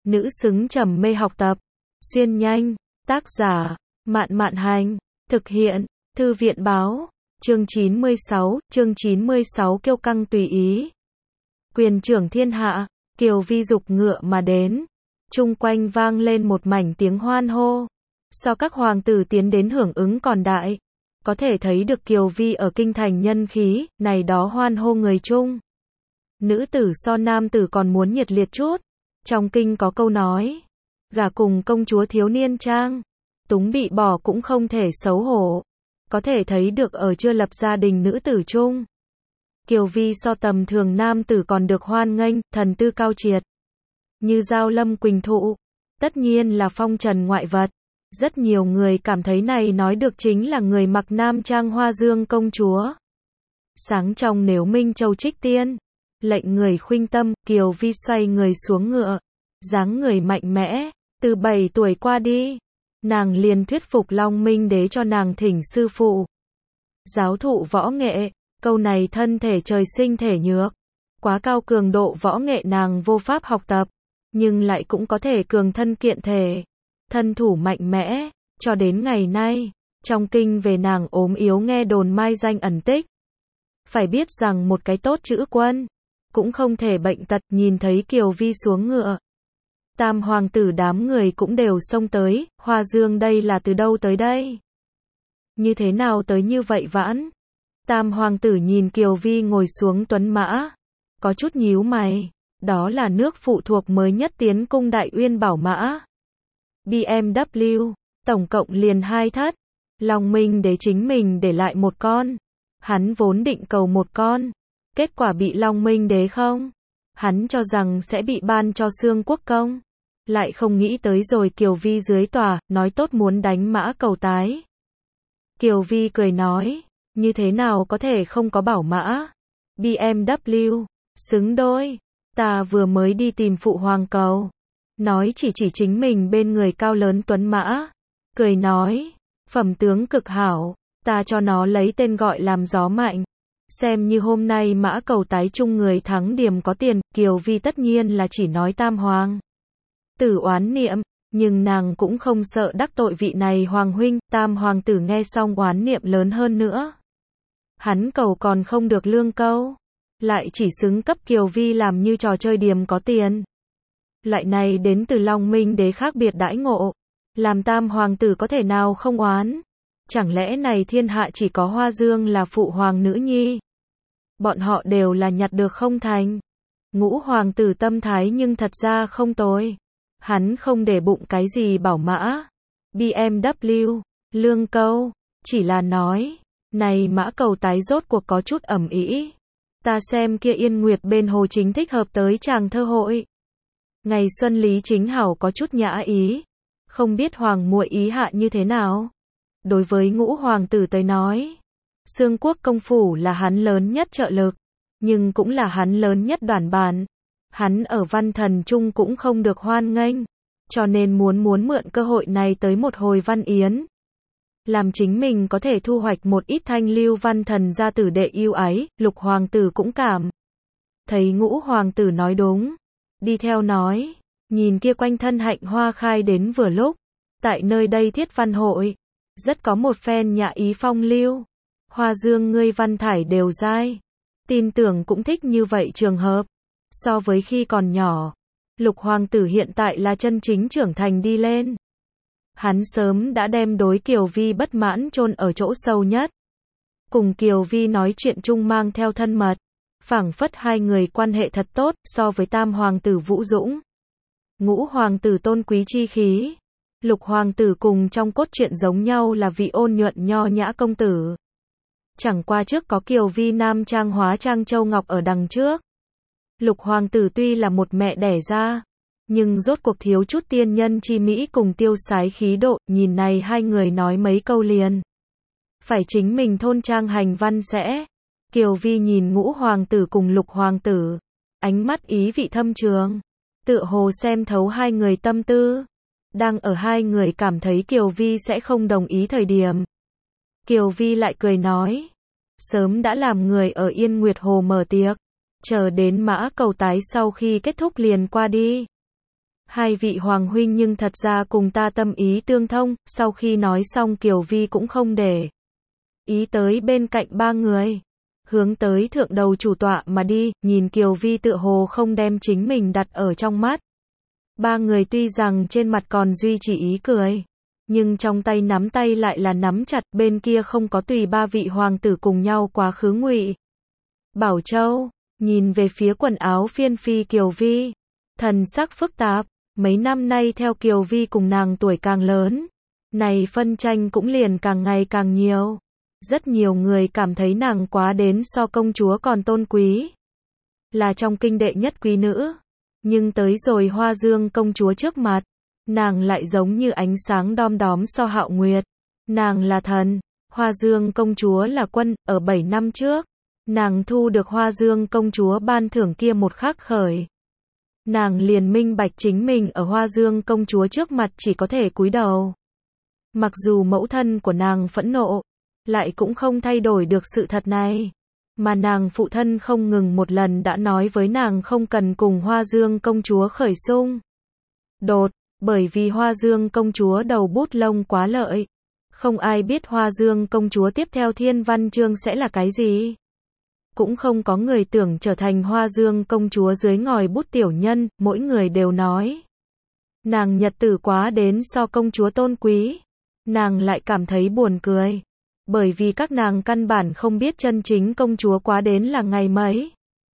nữ xứng trầm mê học tập. Xuyên nhanh, tác giả, Mạn Mạn Hành, thực hiện, Thư viện báo, chương 96 kiêu căng tùy ý. Quyền trưởng thiên hạ, Kiều Vi dục ngựa mà đến, chung quanh vang lên một mảnh tiếng hoan hô. So các hoàng tử tiến đến hưởng ứng còn đại, có thể thấy được Kiều Vi ở kinh thành nhân khí, này đó hoan hô người chung. Nữ tử so nam tử còn muốn nhiệt liệt chút. Trong kinh có câu nói, gả cùng công chúa thiếu niên trang, túng bị bỏ cũng không thể xấu hổ. Có thể thấy được ở chưa lập gia đình nữ tử chung, Kiều Vi so tầm thường nam tử còn được hoan nghênh, thần tư cao triệt. Như Giao Lâm Quỳnh Thụ, tất nhiên là phong trần ngoại vật. Rất nhiều người cảm thấy này nói được chính là người mặc nam trang Hoa Dương công chúa. Sáng trong nếu Minh Châu trích tiên, lệnh người khuynh tâm, Kiều Vi xoay người xuống ngựa, dáng người mạnh mẽ, từ 7 tuổi qua đi, nàng liền thuyết phục Long Minh Đế cho nàng thỉnh sư phụ. Giáo thụ võ nghệ, câu này thân thể trời sinh thể nhược, quá cao cường độ võ nghệ nàng vô pháp học tập, nhưng lại cũng có thể cường thân kiện thể, thân thủ mạnh mẽ, cho đến ngày nay, trong kinh về nàng ốm yếu nghe đồn mai danh ẩn tích. Phải biết rằng một cái tốt chữ quân, cũng không thể bệnh tật. Nhìn thấy Kiều Vi xuống ngựa, tam hoàng tử đám người cũng đều xông tới. Hoa Dương đây là từ đâu tới đây? Như thế nào tới như vậy vãn? Tam hoàng tử nhìn Kiều Vi ngồi xuống tuấn mã, có chút nhíu mày. Đó là nước phụ thuộc mới nhất tiến cung Đại Uyên bảo mã BMW, tổng cộng liền 2 thất. Long Minh Đế chính mình để lại một con, hắn vốn định cầu một con, kết quả bị Long Minh Đế không. Hắn cho rằng sẽ bị ban cho Xương Quốc công, lại không nghĩ tới rồi Kiều Vi dưới tòa, nói tốt muốn đánh mã cầu tái. Kiều Vi cười nói, như thế nào có thể không có bảo mã BMW, xứng đôi. Ta vừa mới đi tìm phụ hoàng cầu, nói chỉ chính mình bên người cao lớn tuấn mã, cười nói, phẩm tướng cực hảo, ta cho nó lấy tên gọi làm gió mạnh. Xem như hôm nay mã cầu tái chung người thắng điểm có tiền. Kiều Vi tất nhiên là chỉ nói tam hoàng tử oán niệm, nhưng nàng cũng không sợ đắc tội vị này hoàng huynh. Tam hoàng tử nghe xong oán niệm lớn hơn nữa, hắn cầu còn không được lương câu, lại chỉ xứng cấp Kiều Vi làm như trò chơi điểm có tiền. Loại này đến từ Long Minh Đế khác biệt đãi ngộ, làm tam hoàng tử có thể nào không oán? Chẳng lẽ này thiên hạ chỉ có Hoa Dương là phụ hoàng nữ nhi? Bọn họ đều là nhặt được không thành. Ngũ hoàng tử tâm thái nhưng thật ra không tồi. Hắn không để bụng cái gì bảo mã BMW, lương câu, chỉ là nói, này mã cầu tái rốt cuộc có chút ẩm ĩ. Ta xem kia Yên Nguyệt bên hồ chính thích hợp tới chàng thơ hội. Ngày xuân lý chính hảo có chút nhã ý, không biết hoàng muội ý hạ như thế nào. Đối với ngũ hoàng tử tới nói, Xương Quốc công phủ là hắn lớn nhất trợ lực, nhưng cũng là hắn lớn nhất đoàn bản. Hắn ở văn thần chung cũng không được hoan nghênh, cho nên muốn mượn cơ hội này tới một hồi văn yến, làm chính mình có thể thu hoạch một ít thanh lưu văn thần gia tử đệ yêu ái. Lục hoàng tử cũng cảm thấy ngũ hoàng tử nói đúng, đi theo nói, nhìn kia quanh thân hạnh hoa khai đến vừa lúc, tại nơi đây thiết văn hội, rất có một phen nhã ý phong lưu. Hoa Dương ngươi văn thải đều dai, tin tưởng cũng thích như vậy trường hợp. So với khi còn nhỏ, Lục hoàng tử hiện tại là chân chính trưởng thành đi lên. Hắn sớm đã đem đối Kiều Vi bất mãn chôn ở chỗ sâu nhất. Cùng Kiều Vi nói chuyện chung mang theo thân mật, phảng phất hai người quan hệ thật tốt. So với tam hoàng tử vũ dũng, ngũ hoàng tử tôn quý chi khí, Lục hoàng tử cùng trong cốt truyện giống nhau là vị ôn nhuận nho nhã công tử. Chẳng qua trước có Kiều Vi nam trang hóa trang châu ngọc ở đằng trước. Lục hoàng tử tuy là một mẹ đẻ ra, nhưng rốt cuộc thiếu chút tiên nhân chi mỹ cùng tiêu sái khí độ. Nhìn này hai người nói mấy câu liền phải chính mình thôn trang hành văn sẽ. Kiều Vi nhìn ngũ hoàng tử cùng Lục hoàng tử, ánh mắt ý vị thâm trường, tựa hồ xem thấu hai người tâm tư. Đang ở hai người cảm thấy Kiều Vi sẽ không đồng ý thời điểm, Kiều Vi lại cười nói, sớm đã làm người ở Yên Nguyệt Hồ mở tiệc, chờ đến mã cầu tái sau khi kết thúc liền qua đi. Hai vị hoàng huynh nhưng thật ra cùng ta tâm ý tương thông, sau khi nói xong Kiều Vi cũng không để ý tới bên cạnh ba người. Hướng tới thượng đầu chủ tọa mà đi, nhìn Kiều Vi tựa hồ không đem chính mình đặt ở trong mắt. Ba người tuy rằng trên mặt còn duy trì ý cười, nhưng trong tay nắm tay lại là nắm chặt, bên kia không có tùy ba vị hoàng tử cùng nhau quá khứ Ngụy Bảo Châu, nhìn về phía quần áo phiên phi Kiều Vi, thần sắc phức tạp, mấy năm nay theo Kiều Vi cùng nàng tuổi càng lớn, này phân tranh cũng liền càng ngày càng nhiều. Rất nhiều người cảm thấy nàng quá đến so công chúa còn tôn quý, là trong kinh đệ nhất quý nữ, nhưng tới rồi Hoa Dương công chúa trước mặt, nàng lại giống như ánh sáng đom đóm so Hạo Nguyệt. Nàng là thần, Hoa Dương công chúa là quân, ở 7 năm trước, nàng thu được Hoa Dương công chúa ban thưởng kia một khắc khởi. Nàng liền minh bạch chính mình ở Hoa Dương công chúa trước mặt chỉ có thể cúi đầu. Mặc dù mẫu thân của nàng phẫn nộ, lại cũng không thay đổi được sự thật này. Mà nàng phụ thân không ngừng một lần đã nói với nàng không cần cùng Hoa Dương công chúa khởi xung đột, bởi vì Hoa Dương công chúa đầu bút lông quá lợi. Không ai biết Hoa Dương công chúa tiếp theo thiên văn chương sẽ là cái gì. Cũng không có người tưởng trở thành Hoa Dương công chúa dưới ngòi bút tiểu nhân, mỗi người đều nói. Nàng nhật tử quá đến so công chúa tôn quý. Nàng lại cảm thấy buồn cười. Bởi vì các nàng căn bản không biết chân chính công chúa quá đến là ngày mấy.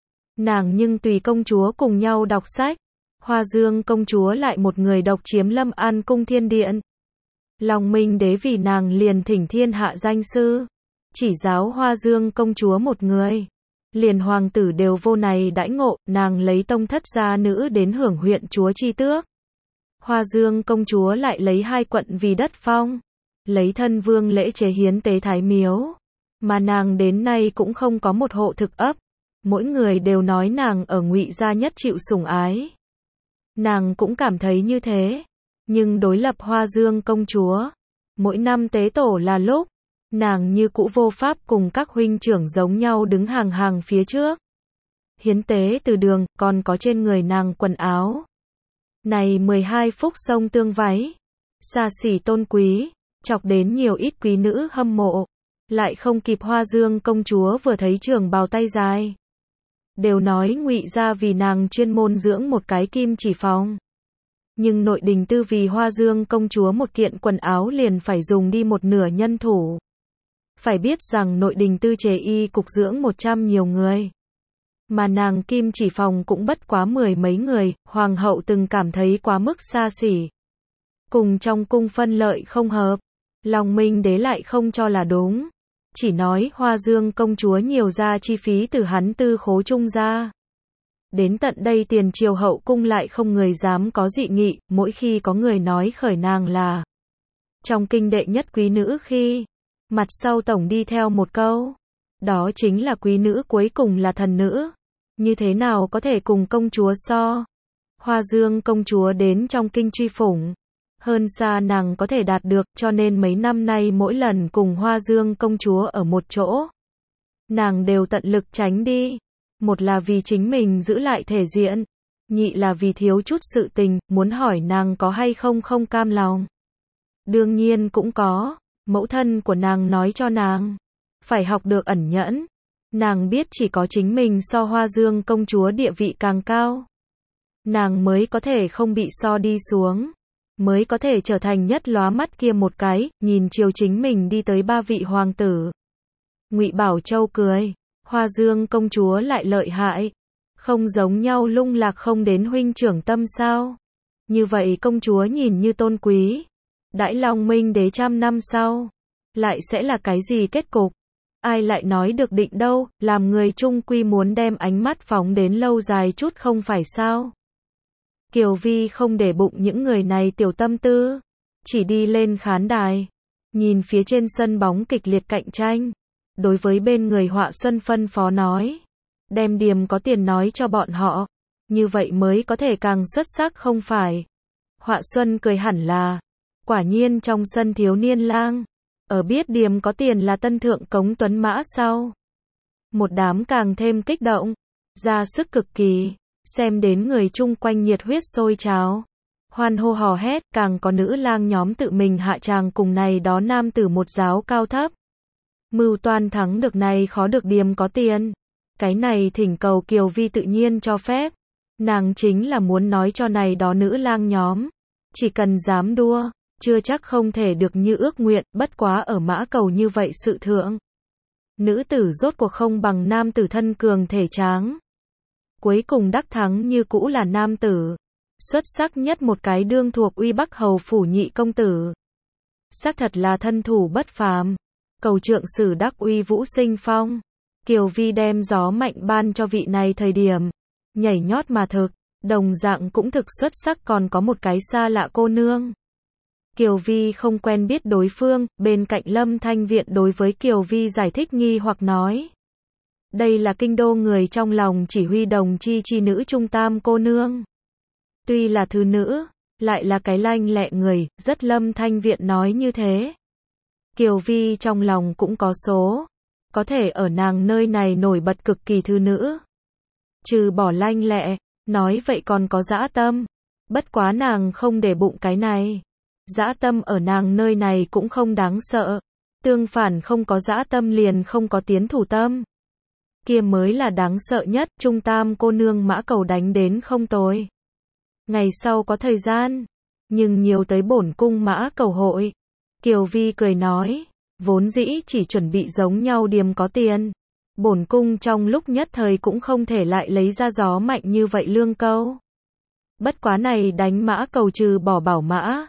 Nàng nhưng tùy công chúa cùng nhau đọc sách. Hoa Dương công chúa lại một người độc chiếm Lâm An cung thiên điện. Long Minh đế vì nàng liền thỉnh thiên hạ danh sư, chỉ giáo Hoa Dương công chúa một người. Liền hoàng tử đều vô này đãi ngộ, nàng lấy tông thất gia nữ đến hưởng huyện chúa chi tước. Hoa Dương công chúa lại lấy 2 quận vì đất phong, lấy thân vương lễ chế hiến tế thái miếu, mà nàng đến nay cũng không có một hộ thực ấp. Mỗi người đều nói nàng ở Ngụy gia nhất chịu sủng ái. Nàng cũng cảm thấy như thế, nhưng đối lập Hoa Dương công chúa, mỗi năm tế tổ là lúc, nàng như cũ vô pháp cùng các huynh trưởng giống nhau đứng hàng hàng phía trước. Hiến tế từ đường, còn có trên người nàng quần áo. Này 12 phúc sông tương váy, xa xỉ tôn quý, chọc đến nhiều ít quý nữ hâm mộ, lại không kịp Hoa Dương công chúa vừa thấy trường bào tay dài. Đều nói Ngụy gia vì nàng chuyên môn dưỡng một cái kim chỉ phòng. Nhưng nội đình tư vì Hoa Dương công chúa một kiện quần áo liền phải dùng đi một nửa nhân thủ. Phải biết rằng nội đình tư chế y cục dưỡng 100 nhiều người. Mà nàng kim chỉ phòng cũng bất quá 10 mấy người, hoàng hậu từng cảm thấy quá mức xa xỉ. Cùng trong cung phân lợi không hợp, Long Minh đế lại không cho là đúng. Chỉ nói Hoa Dương công chúa nhiều ra chi phí từ hắn tư khố trung ra. Đến tận đây tiền triều hậu cung lại không người dám có dị nghị, mỗi khi có người nói khởi nàng là trong kinh đệ nhất quý nữ khi, mặt sau tổng đi theo một câu. Đó chính là quý nữ cuối cùng là thần nữ. Như thế nào có thể cùng công chúa so? Hoa Dương công chúa đến trong kinh truy phủng. Hơn xa nàng có thể đạt được, cho nên mấy năm nay mỗi lần cùng Hoa Dương công chúa ở một chỗ, nàng đều tận lực tránh đi. Một là vì chính mình giữ lại thể diện, nhị là vì thiếu chút sự tình, muốn hỏi nàng có hay không không cam lòng. Đương nhiên cũng có, mẫu thân của nàng nói cho nàng, phải học được ẩn nhẫn. Nàng biết chỉ có chính mình so Hoa Dương công chúa địa vị càng cao, nàng mới có thể không bị so đi xuống, mới có thể trở thành nhất lóa mắt kia một cái, nhìn chiều chính mình đi tới 3 vị hoàng tử. Ngụy Bảo Châu cười, Hoa Dương công chúa lại lợi hại, không giống nhau lung lạc không đến huynh trưởng tâm sao? Như vậy công chúa nhìn như tôn quý, đãi Long Minh đế 100 năm sau, lại sẽ là cái gì kết cục? Ai lại nói được định đâu, làm người chung quy muốn đem ánh mắt phóng đến lâu dài chút không phải sao? Kiều Vi không để bụng những người này tiểu tâm tư, chỉ đi lên khán đài, nhìn phía trên sân bóng kịch liệt cạnh tranh, đối với bên người Họa Xuân phân phó nói, đem điểm có tiền nói cho bọn họ, như vậy mới có thể càng xuất sắc không phải? Họa Xuân cười hẳn là, quả nhiên trong sân thiếu niên lang, ở biết điểm có tiền là tân thượng cống tuấn mã sau. Một đám càng thêm kích động, ra sức cực kỳ, xem đến người chung quanh nhiệt huyết sôi trào. hoan hô hò hét, càng có nữ lang nhóm tự mình hạ tràng cùng này đó nam tử một giáo cao thấp. Mưu toan thắng được này khó được điềm có tiền. Cái này thỉnh cầu Kiều Vi tự nhiên cho phép. Nàng chính là muốn nói cho này đó nữ lang nhóm. Chỉ cần dám đua, chưa chắc không thể được như ước nguyện, bất quá ở mã cầu như vậy sự thượng. Nữ tử rốt cuộc không bằng nam tử thân cường thể tráng. Cuối cùng đắc thắng như cũ là nam tử. Xuất sắc nhất một cái đương thuộc Uy Bắc Hầu phủ nhị công tử. Xác thật là thân thủ bất phàm. Cầu trượng sử đắc uy vũ sinh phong. Kiều Vi đem gió mạnh ban cho vị này thời điểm. Nhảy nhót mà thực, đồng dạng cũng thực xuất sắc, còn có một cái xa lạ cô nương. Kiều Vi không quen biết đối phương, bên cạnh Lâm Thanh Viện đối với Kiều Vi giải thích nghi hoặc nói. Đây là kinh đô người trong lòng chỉ huy đồng chi nữ trung tam cô nương. Tuy là thứ nữ, lại là cái lanh lẹ người, rất Lâm Thanh Viện nói như thế. Kiều Vi trong lòng cũng có số. Có thể ở nàng nơi này nổi bật cực kỳ thứ nữ. Trừ bỏ lanh lẹ, nói vậy còn có dã tâm. Bất quá nàng không để bụng cái này. Dã tâm ở nàng nơi này cũng không đáng sợ. Tương phản không có dã tâm liền không có tiến thủ tâm. Kia mới là đáng sợ nhất, trung tam cô nương mã cầu đánh đến không tồi. Ngày sau có thời gian, nhưng nhiều tới bổn cung mã cầu hội. Kiều Vi cười nói, vốn dĩ chỉ chuẩn bị giống nhau điềm có tiền. Bổn cung trong lúc nhất thời cũng không thể lại lấy ra gió mạnh như vậy lương câu. Bất quá này đánh mã cầu trừ bỏ bảo mã,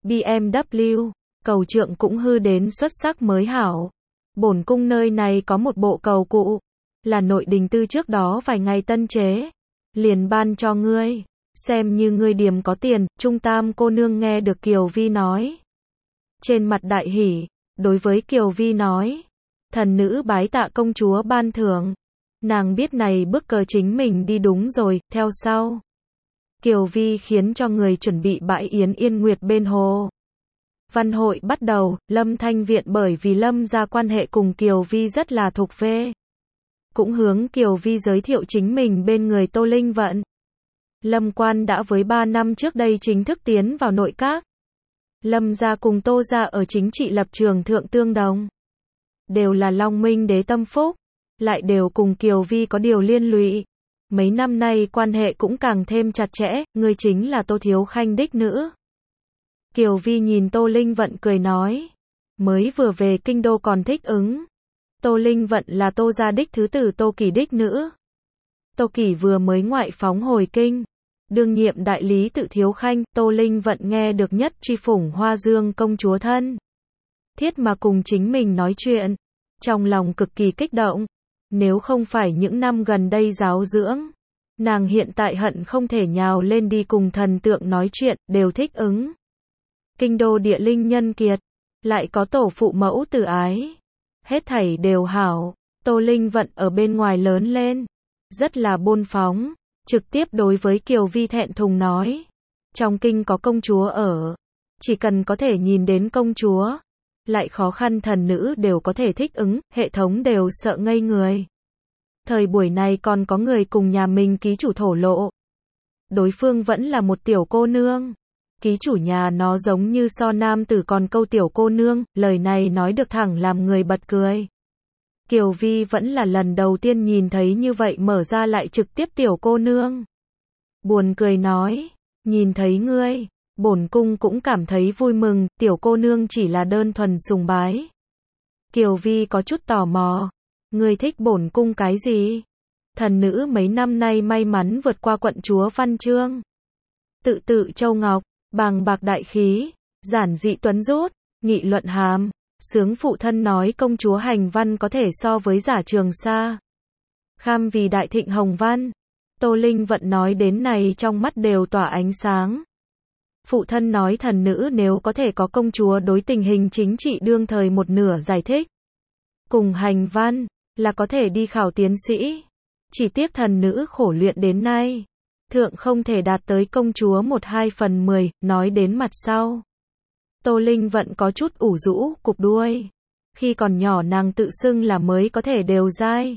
BMW, cầu trượng cũng hư đến xuất sắc mới hảo. Bổn cung nơi này có một bộ cầu cụ, là nội đình tư trước đó vài ngày tân chế. Liền ban cho ngươi, xem như ngươi điềm có tiền. Trung tam cô nương nghe được Kiều Vi nói. Trên mặt đại hỉ, đối với Kiều Vi nói. Thần nữ bái tạ công chúa ban thưởng. Nàng biết này bước cờ chính mình đi đúng rồi, theo sau. Kiều Vi khiến cho người chuẩn bị bãi yến Yên Nguyệt bên hồ. Văn hội bắt đầu, Lâm Thanh Viện bởi vì Lâm gia quan hệ cùng Kiều Vi rất là thuộc về. Cũng hướng Kiều Vi giới thiệu chính mình bên người Tô Linh Vận. Lâm quan đã với 3 năm trước đây chính thức tiến vào nội các. Lâm gia cùng Tô gia ở chính trị lập trường thượng tương đồng. Đều là Long Minh đế tâm phúc, lại đều cùng Kiều Vi có điều liên lụy. Mấy năm nay quan hệ cũng càng thêm chặt chẽ, người chính là Tô Thiếu Khanh đích nữ. Kiều Vi nhìn Tô Linh Vận cười nói, mới vừa về kinh đô còn thích ứng. Tô Linh Vận là Tô gia đích thứ tử Tô Kỳ đích nữ. Tô Kỳ vừa mới ngoại phóng hồi kinh, đương nhiệm đại lý tự Thiếu Khanh. Tô Linh Vận nghe được nhất truy phủng Hoa Dương công chúa thân thiết mà cùng chính mình nói chuyện, trong lòng cực kỳ kích động. Nếu không phải những năm gần đây giáo dưỡng, nàng hiện tại hận không thể nhào lên đi cùng thần tượng nói chuyện, đều thích ứng. Kinh đô địa linh nhân kiệt, lại có tổ phụ mẫu tử ái, hết thảy đều hảo. Tô Linh Vận ở bên ngoài lớn lên, rất là bôn phóng, trực tiếp đối với Kiều Vi thẹn thùng nói, trong kinh có công chúa ở, chỉ cần có thể nhìn đến công chúa, lại khó khăn thần nữ đều có thể thích ứng, hệ thống đều sợ ngây người. Thời buổi này còn có người cùng nhà mình ký chủ thổ lộ. Đối phương vẫn là một tiểu cô nương. Ký chủ nhà nó giống như so nam tử còn câu tiểu cô nương, lời này nói được thẳng làm người bật cười. Kiều Vi vẫn là lần đầu tiên nhìn thấy như vậy mở ra lại trực tiếp tiểu cô nương. Buồn cười nói, nhìn thấy ngươi, bổn cung cũng cảm thấy vui mừng, tiểu cô nương chỉ là đơn thuần sùng bái. Kiều Vi có chút tò mò, ngươi thích bổn cung cái gì? Thần nữ mấy năm nay may mắn vượt qua quận chúa văn chương. Tự tự châu ngọc, bàng bạc đại khí, giản dị tuấn rút, nghị luận hàm, sướng phụ thân nói công chúa hành văn có thể so với giả Trường Sa. Kham vì đại thịnh hồng văn. Tô Linh Vận nói đến này trong mắt đều tỏa ánh sáng. Phụ thân nói thần nữ nếu có thể có công chúa đối tình hình chính trị đương thời một nửa giải thích. Cùng hành văn, là có thể đi khảo tiến sĩ. Chỉ tiếc thần nữ khổ luyện đến nay. Thượng không thể đạt tới công chúa 1/2/10, nói đến mặt sau. Tô Linh Vận có chút ủ rũ, cụp đuôi. Khi còn nhỏ nàng tự xưng là mới có thể đều giai.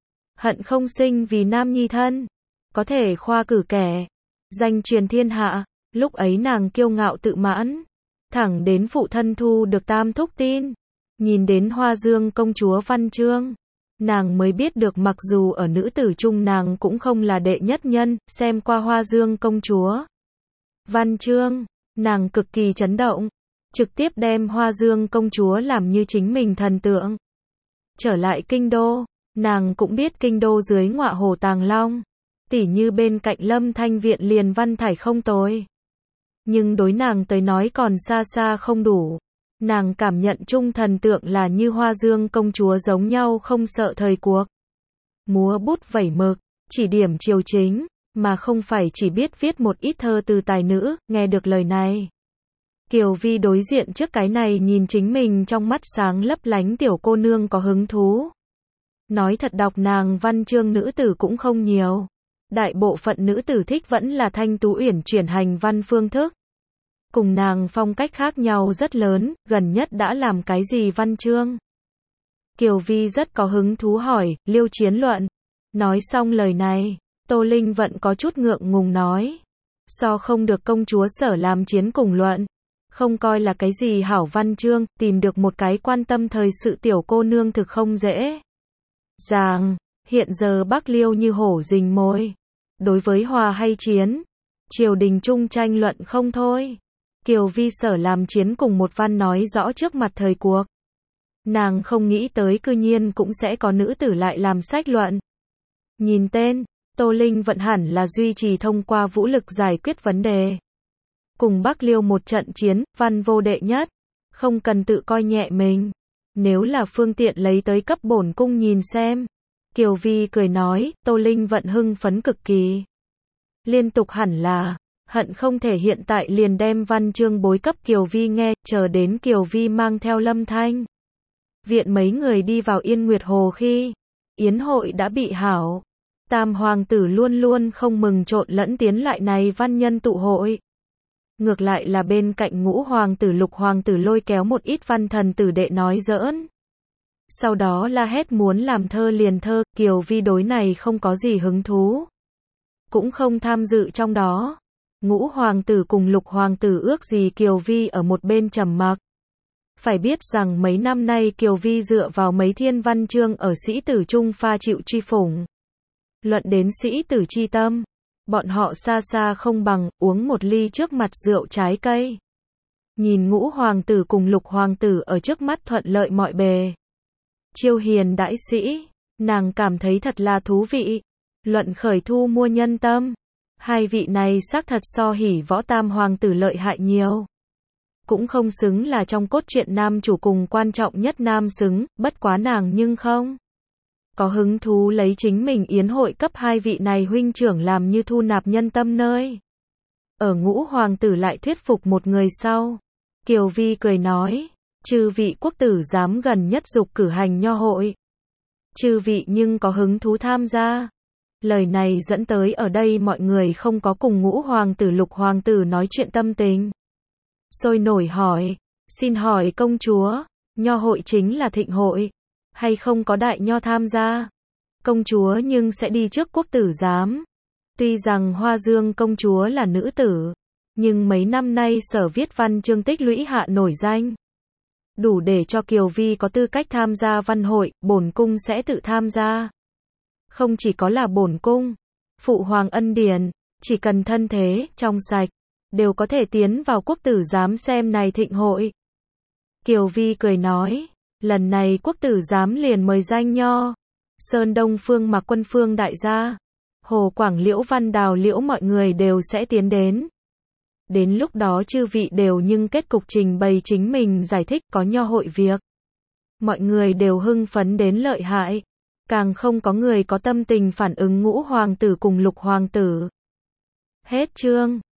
Hận không sinh vì nam nhi thân. Có thể khoa cử kẻ. Danh truyền thiên hạ. Lúc ấy nàng kiêu ngạo tự mãn, thẳng đến phụ thân thu được tam thúc tin, nhìn đến Hoa Dương công chúa văn chương, nàng mới biết được mặc dù ở nữ tử trung nàng cũng không là đệ nhất nhân, xem qua Hoa Dương công chúa văn chương, nàng cực kỳ chấn động, trực tiếp đem Hoa Dương công chúa làm như chính mình thần tượng. Trở lại kinh đô, nàng cũng biết kinh đô dưới ngọa hồ Tàng Long, tỉ như bên cạnh Lâm Thanh viện liền văn thải không tồi. Nhưng đối nàng tới nói còn xa xa không đủ. Nàng cảm nhận chung thần tượng là như Hoa Dương công chúa giống nhau không sợ thời cuộc. Múa bút vẩy mực, chỉ điểm triều chính, mà không phải chỉ biết viết một ít thơ từ tài nữ, nghe được lời này. Kiều Vi đối diện trước cái này nhìn chính mình trong mắt sáng lấp lánh tiểu cô nương có hứng thú. Nói thật đọc nàng văn chương nữ tử cũng không nhiều. Đại bộ phận nữ tử thích vẫn là Thanh Tú Uyển chuyển hành văn phương thức. Cùng nàng phong cách khác nhau rất lớn, gần nhất đã làm cái gì văn chương? Kiều Vi rất có hứng thú hỏi, Liêu Chiến luận. Nói xong lời này, Tô Linh Vận có chút ngượng ngùng nói. So không được công chúa Sở làm chiến cùng luận. Không coi là cái gì hảo văn chương, tìm được một cái quan tâm thời sự tiểu cô nương thực không dễ. Dàng, hiện giờ Bắc Liêu như hổ rình mồi. Đối với hòa hay chiến, triều đình chung tranh luận không thôi. Kiều Vi Sở làm chiến cùng một văn nói rõ trước mặt thời cuộc. Nàng không nghĩ tới cư nhiên cũng sẽ có nữ tử lại làm sách luận. Nhìn tên, Tô Linh Vận hẳn là duy trì thông qua vũ lực giải quyết vấn đề. Cùng Bắc Liêu một trận chiến, văn vô đệ nhất. Không cần tự coi nhẹ mình. Nếu là phương tiện lấy tới cấp bổn cung nhìn xem. Kiều Vi cười nói, Tô Linh Vận hưng phấn cực kỳ. Liên tục hẳn là, hận không thể hiện tại liền đem văn chương bối cấp Kiều Vi nghe, chờ đến Kiều Vi mang theo Lâm Thanh viện mấy người đi vào Yên Nguyệt Hồ khi yến hội đã bị hảo. Tam hoàng tử luôn luôn không mừng trộn lẫn tiến lại này văn nhân tụ hội. Ngược lại là bên cạnh Ngũ hoàng tử Lục hoàng tử lôi kéo một ít văn thần tử đệ nói giỡn. Sau đó la hét muốn làm thơ liền thơ, Kiều Vi đối này không có gì hứng thú. Cũng không tham dự trong đó. Ngũ hoàng tử cùng Lục hoàng tử ước gì Kiều Vi ở một bên trầm mặc. Phải biết rằng mấy năm nay Kiều Vi dựa vào mấy thiên văn chương ở sĩ tử trung pha chịu truy phủng. Luận đến sĩ tử chi tâm, bọn họ xa xa không bằng uống một ly trước mặt rượu trái cây. Nhìn Ngũ hoàng tử cùng Lục hoàng tử ở trước mắt thuận lợi mọi bề. Chiêu hiền đãi sĩ, nàng cảm thấy thật là thú vị. Luận khởi thu mua nhân tâm. Hai vị này xác thật so Hỉ Võ Tam hoàng tử lợi hại nhiều. Cũng không xứng là trong cốt truyện nam chủ cùng quan trọng nhất nam xứng, bất quá nàng nhưng không có hứng thú lấy chính mình yến hội cấp hai vị này huynh trưởng làm như thu nạp nhân tâm nơi. Ở Ngũ hoàng tử lại thuyết phục một người sau. Kiều Vi cười nói, chư vị quốc tử giám gần nhất dục cử hành nho hội. Chư vị nhưng có hứng thú tham gia. Lời này dẫn tới ở đây mọi người không có cùng Ngũ hoàng tử Lục hoàng tử nói chuyện tâm tình. Sôi nổi hỏi, xin hỏi công chúa, nho hội chính là thịnh hội, hay không có đại nho tham gia? Công chúa nhưng sẽ đi trước quốc tử giám. Tuy rằng Hoa Dương công chúa là nữ tử, nhưng mấy năm nay sở viết văn chương tích lũy hạ nổi danh. Đủ để cho Kiều Vi có tư cách tham gia văn hội, bổn cung sẽ tự tham gia. Không chỉ có là bổn cung, phụ hoàng ân điển, chỉ cần thân thế, trong sạch, đều có thể tiến vào quốc tử giám xem này thịnh hội. Kiều Vi cười nói, lần này quốc tử giám liền mời danh nho, Sơn Đông Phương Mạc Quân Phương đại gia, Hồ Quảng Liễu Văn Đào Liễu mọi người đều sẽ tiến đến. Đến lúc đó chư vị đều nhưng kết cục trình bày chính mình giải thích có nho hội việc. Mọi người đều hưng phấn đến lợi hại. Càng không có người có tâm tình phản ứng Ngũ hoàng tử cùng Lục hoàng tử. Hết chương.